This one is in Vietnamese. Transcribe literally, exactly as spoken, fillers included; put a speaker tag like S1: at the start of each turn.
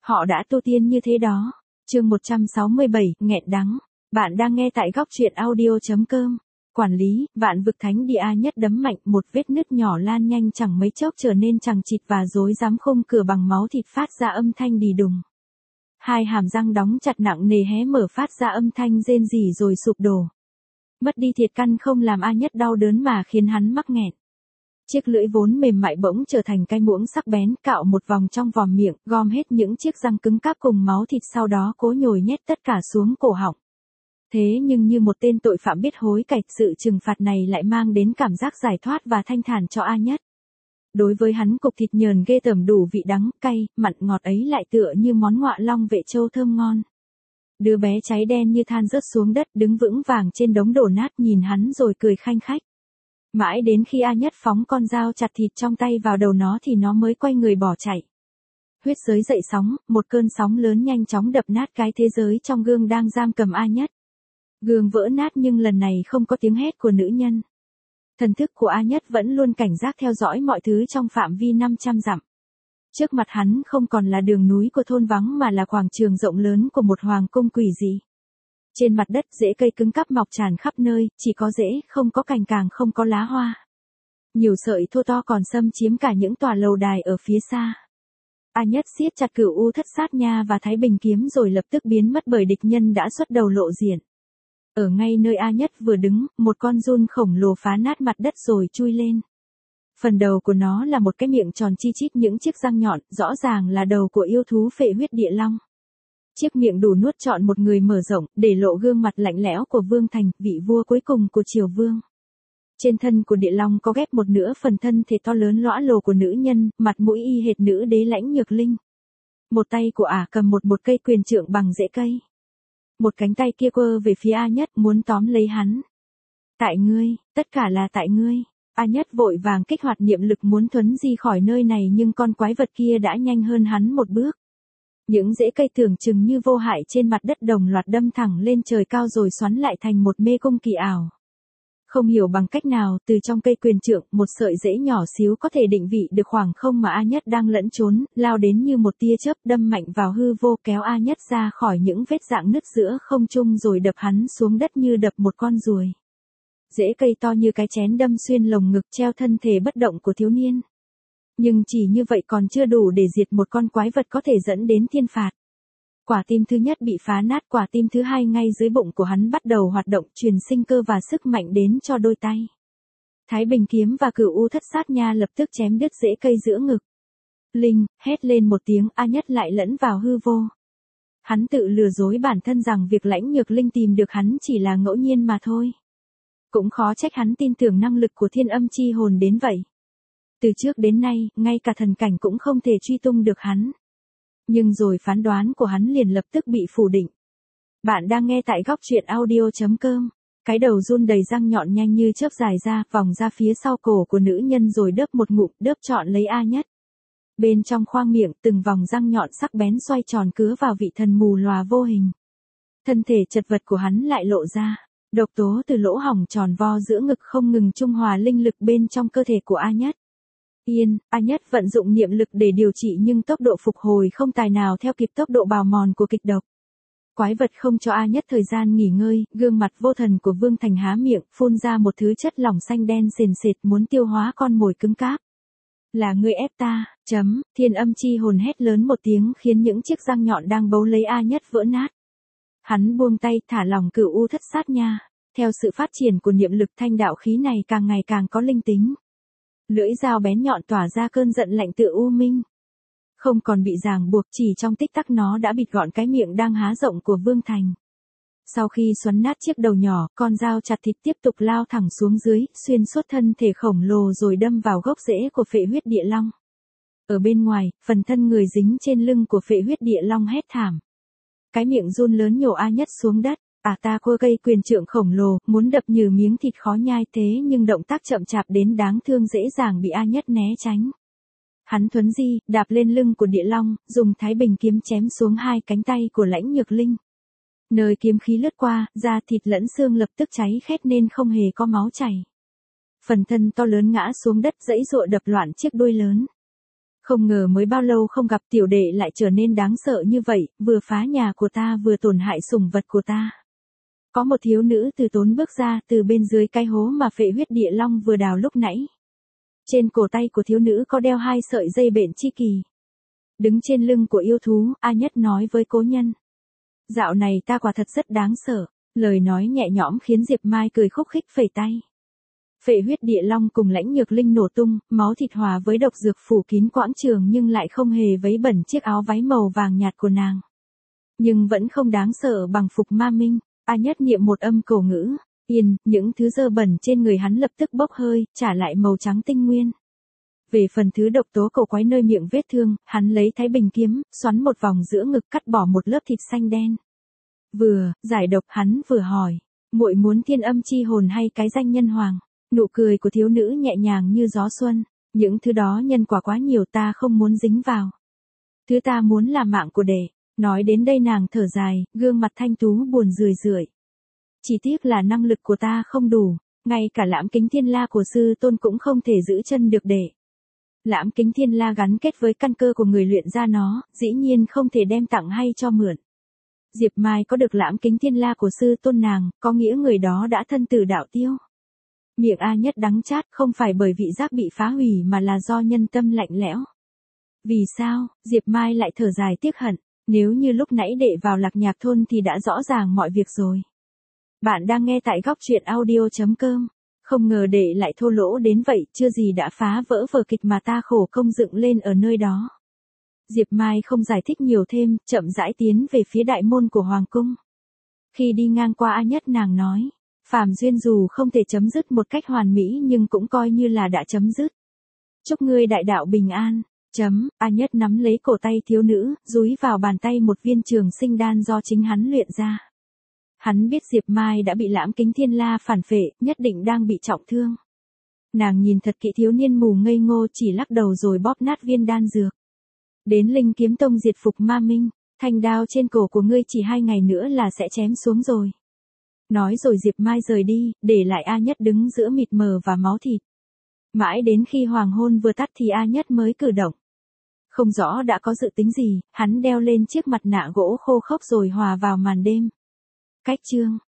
S1: Họ đã tu tiên như thế đó. Chương một trăm sáu mươi bảy, nghẹn đắng. Bạn đang nghe tại góc truyện audio chấm com. Quản lý, vạn vực thánh địa A Nhất đấm mạnh, một vết nứt nhỏ lan nhanh chẳng mấy chốc trở nên chằng chịt và rối rắm, khung cửa bằng máu thịt phát ra âm thanh đì đùng. Hai hàm răng đóng chặt nặng nề hé mở phát ra âm thanh rên rỉ rồi sụp đổ. Mất đi thiệt căn không làm A Nhất đau đớn mà khiến hắn mắc nghẹn. Chiếc lưỡi vốn mềm mại bỗng trở thành cái muỗng sắc bén, cạo một vòng trong vòm miệng, gom hết những chiếc răng cứng cáp cùng máu thịt, sau đó cố nhồi nhét tất cả xuống cổ họng. Thế nhưng như một tên tội phạm biết hối cải, sự trừng phạt này lại mang đến cảm giác giải thoát và thanh thản cho A Nhất. Đối với hắn, cục thịt nhờn ghê tởm đủ vị đắng, cay, mặn ngọt ấy lại tựa như món ngọa long vệ châu thơm ngon. Đứa bé cháy đen như than rớt xuống đất, đứng vững vàng trên đống đổ nát, nhìn hắn rồi cười khanh khách. Mãi đến khi A Nhất phóng con dao chặt thịt trong tay vào đầu nó thì nó mới quay người bỏ chạy. Huyết giới dậy sóng, một cơn sóng lớn nhanh chóng đập nát cái thế giới trong gương đang giam cầm A Nhất. Gương vỡ nát nhưng lần này không có tiếng hét của nữ nhân. Thần thức của A Nhất vẫn luôn cảnh giác theo dõi mọi thứ trong phạm vi năm trăm dặm. Trước mặt hắn không còn là đường núi của thôn vắng mà là quảng trường rộng lớn của một hoàng cung quỷ dị. Trên mặt đất rễ cây cứng cáp mọc tràn khắp nơi, chỉ có rễ, không có cành, càng không có lá hoa. Nhiều sợi thô to còn xâm chiếm cả những tòa lầu đài ở phía xa. A Nhất siết chặt Cửu U Thất Sát Nha và Thái Bình kiếm rồi lập tức biến mất bởi địch nhân đã xuất đầu lộ diện. Ở ngay nơi A Nhất vừa đứng, một con giun khổng lồ phá nát mặt đất rồi chui lên. Phần đầu của nó là một cái miệng tròn chi chít những chiếc răng nhọn, rõ ràng là đầu của yêu thú phệ huyết địa long. Chiếc miệng đủ nuốt trọn một người mở rộng, để lộ gương mặt lạnh lẽo của Vương Thành, vị vua cuối cùng của Triều Vương. Trên thân của địa long có ghép một nửa phần thân thể to lớn lõa lồ của nữ nhân, mặt mũi y hệt nữ đế Lãnh Nhược Linh. Một tay của ả cầm một một cây quyền trượng bằng rễ cây. Một cánh tay kia quơ về phía A Nhất muốn tóm lấy hắn. Tại ngươi, tất cả là tại ngươi. A Nhất vội vàng kích hoạt niệm lực muốn thuấn di khỏi nơi này, nhưng con quái vật kia đã nhanh hơn hắn một bước. Những rễ cây tưởng chừng như vô hại trên mặt đất đồng loạt đâm thẳng lên trời cao rồi xoắn lại thành một mê cung kỳ ảo. Không hiểu bằng cách nào, từ trong cây quyền trượng, một sợi rễ nhỏ xíu có thể định vị được khoảng không mà A Nhất đang lẫn trốn, lao đến như một tia chớp, đâm mạnh vào hư vô, kéo A Nhất ra khỏi những vết rạn nứt giữa không trung rồi đập hắn xuống đất như đập một con ruồi. Rễ cây to như cái chén đâm xuyên lồng ngực treo thân thể bất động của thiếu niên. Nhưng chỉ như vậy còn chưa đủ để diệt một con quái vật có thể dẫn đến thiên phạt. Quả tim thứ nhất bị phá nát, quả tim thứ hai ngay dưới bụng của hắn bắt đầu hoạt động, truyền sinh cơ và sức mạnh đến cho đôi tay. Thái Bình kiếm và Cửu U Thất Sát Nha lập tức chém đứt rễ cây giữa ngực. Linh, hét lên một tiếng, A Nhất lại lẫn vào hư vô. Hắn tự lừa dối bản thân rằng việc Lãnh Nhược Linh tìm được hắn chỉ là ngẫu nhiên mà thôi. Cũng khó trách hắn tin tưởng năng lực của Thiên Âm Chi Hồn đến vậy. Từ trước đến nay, ngay cả thần cảnh cũng không thể truy tung được hắn. Nhưng rồi phán đoán của hắn liền lập tức bị phủ định. Bạn đang nghe tại góc truyện audio chấm com. Cái đầu giun đầy răng nhọn nhanh như chớp dài ra, vòng ra phía sau cổ của nữ nhân rồi đớp một ngụm, đớp trọn lấy A Nhất. Bên trong khoang miệng, từng vòng răng nhọn sắc bén xoay tròn cứa vào vị thần mù lòa vô hình. Thân thể chật vật của hắn lại lộ ra. Độc tố từ lỗ hổng tròn vo giữa ngực không ngừng trung hòa linh lực bên trong cơ thể của A Nhất. Yên, A Nhất vận dụng niệm lực để điều trị nhưng tốc độ phục hồi không tài nào theo kịp tốc độ bào mòn của kịch độc. Quái vật không cho A Nhất thời gian nghỉ ngơi, gương mặt vô thần của Vương Thành há miệng, phun ra một thứ chất lỏng xanh đen sền sệt muốn tiêu hóa con mồi cứng cáp. Là ngươi ép ta, chấm, Thiên Âm Chi Hồn hét lớn một tiếng khiến những chiếc răng nhọn đang bấu lấy A Nhất vỡ nát. Hắn buông tay, thả lỏng Cửu U Thất Sát Nha. Theo sự phát triển của niệm lực, thanh đạo khí này càng ngày càng có linh tính. Lưỡi dao bén nhọn tỏa ra cơn giận lạnh tựa u minh. Không còn bị ràng buộc, chỉ trong tích tắc nó đã bịt gọn cái miệng đang há rộng của Vương Thành. Sau khi xoắn nát chiếc đầu nhỏ, con dao chặt thịt tiếp tục lao thẳng xuống dưới, xuyên suốt thân thể khổng lồ rồi đâm vào gốc rễ của phệ huyết địa long. Ở bên ngoài, phần thân người dính trên lưng của phệ huyết địa long hét thảm. Cái miệng run lớn nhổ A Nhất xuống đất. À ta quơ cây quyền trượng khổng lồ, muốn đập nhừ miếng thịt khó nhai thế nhưng động tác chậm chạp đến đáng thương dễ dàng bị A Nhất né tránh. Hắn thuấn di, đạp lên lưng của địa long, dùng Thái Bình kiếm chém xuống hai cánh tay của Lãnh Nhược Linh. Nơi kiếm khí lướt qua, da thịt lẫn xương lập tức cháy khét nên không hề có máu chảy. Phần thân to lớn ngã xuống đất dãy dụa đập loạn chiếc đuôi lớn. Không ngờ mới bao lâu không gặp tiểu đệ lại trở nên đáng sợ như vậy, vừa phá nhà của ta vừa tổn hại sủng vật của ta. Có một thiếu nữ từ tốn bước ra từ bên dưới cái hố mà phệ huyết địa long vừa đào lúc nãy. Trên cổ tay của thiếu nữ có đeo hai sợi dây bện chi kỳ. Đứng trên lưng của yêu thú, A Nhất nói với cố nhân. Dạo này ta quả thật rất đáng sợ, lời nói nhẹ nhõm khiến Diệp Mai cười khúc khích phẩy tay. Phệ huyết địa long cùng lãnh nhược linh nổ tung, máu thịt hòa với độc dược phủ kín quãng trường nhưng lại không hề vấy bẩn chiếc áo váy màu vàng nhạt của nàng. Nhưng vẫn không đáng sợ bằng Phục Ma Minh. A Nhất niệm một âm cổ ngữ, yên, những thứ dơ bẩn trên người hắn lập tức bốc hơi, trả lại màu trắng tinh nguyên. Về phần thứ độc tố cổ quái nơi miệng vết thương, hắn lấy thái bình kiếm, xoắn một vòng giữa ngực cắt bỏ một lớp thịt xanh đen. Vừa, giải độc hắn vừa hỏi, muội muốn thiên âm chi hồn hay cái danh nhân hoàng? Nụ cười của thiếu nữ nhẹ nhàng như gió xuân, những thứ đó nhân quả quá nhiều ta không muốn dính vào. Thứ ta muốn là mạng của đệ. Nói đến đây nàng thở dài, gương mặt thanh tú buồn rười rượi. Chỉ tiếc là năng lực của ta không đủ, ngay cả lãm kính thiên la của sư tôn cũng không thể giữ chân được đệ. Lãm kính thiên la gắn kết với căn cơ của người luyện ra nó, dĩ nhiên không thể đem tặng hay cho mượn. Diệp Mai có được lãm kính thiên la của sư tôn nàng, có nghĩa người đó đã thân tử đạo tiêu. Miệng A Nhất đắng chát không phải bởi vị giác bị phá hủy mà là do nhân tâm lạnh lẽo. Vì sao, Diệp Mai lại thở dài tiếc hận. Nếu như lúc nãy đệ vào Lạc Nhạc thôn thì đã rõ ràng mọi việc rồi. Bạn đang nghe tại góc truyện audio chấm com. Không ngờ đệ lại thô lỗ đến vậy, chưa gì đã phá vỡ vở kịch mà ta khổ công dựng lên ở nơi đó. Diệp Mai không giải thích nhiều thêm, chậm rãi tiến về phía đại môn của Hoàng cung. Khi đi ngang qua A Nhất nàng nói, phàm duyên dù không thể chấm dứt một cách hoàn mỹ nhưng cũng coi như là đã chấm dứt. Chúc ngươi đại đạo bình an. Chấm, A Nhất nắm lấy cổ tay thiếu nữ, dúi vào bàn tay một viên trường sinh đan do chính hắn luyện ra. Hắn biết Diệp Mai đã bị lãm kính thiên la phản phệ, nhất định đang bị trọng thương. Nàng nhìn thật kỹ thiếu niên mù ngây ngô chỉ lắc đầu rồi bóp nát viên đan dược. Đến Linh Kiếm Tông diệt Phục Ma Minh, thanh đao trên cổ của ngươi chỉ hai ngày nữa là sẽ chém xuống rồi. Nói rồi Diệp Mai rời đi, để lại A Nhất đứng giữa mịt mờ và máu thịt. Mãi đến khi hoàng hôn vừa tắt thì A Nhất mới cử động. Không rõ đã có dự tính gì, hắn đeo lên chiếc mặt nạ gỗ khô khốc rồi hòa vào màn đêm. Cách chương